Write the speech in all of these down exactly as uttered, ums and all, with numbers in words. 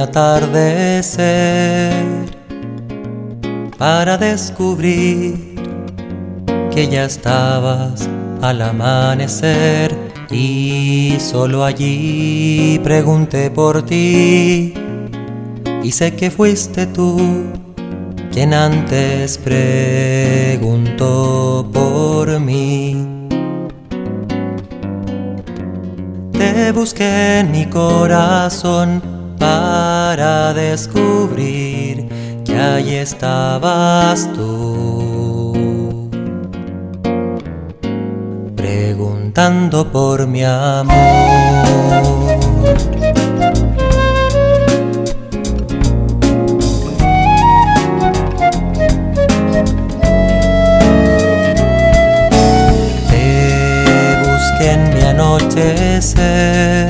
atardecer para descubrir que ya estabas al amanecer, y solo allí pregunté por ti, y sé que fuiste tú quien antes preguntó por mí. Te busqué en mi corazón para descubrir que allí estabas tú, preguntando por mi amor. En mi anochecer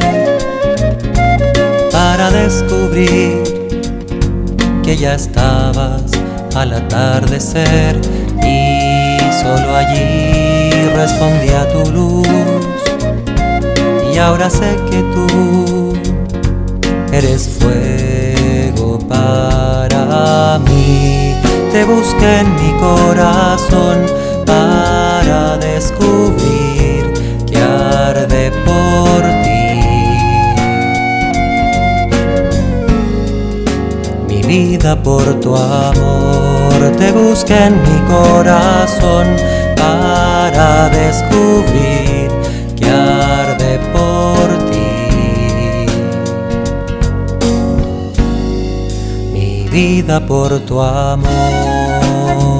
para descubrir que ya estabas al atardecer, y solo allí respondí a tu luz, y ahora sé que tú eres fuego para mí. Te busqué en mi corazón para descubrir que arde por ti. Mi vida por tu amor, te busqué en mi corazón para descubrir que arde por ti. Mi vida por tu amor.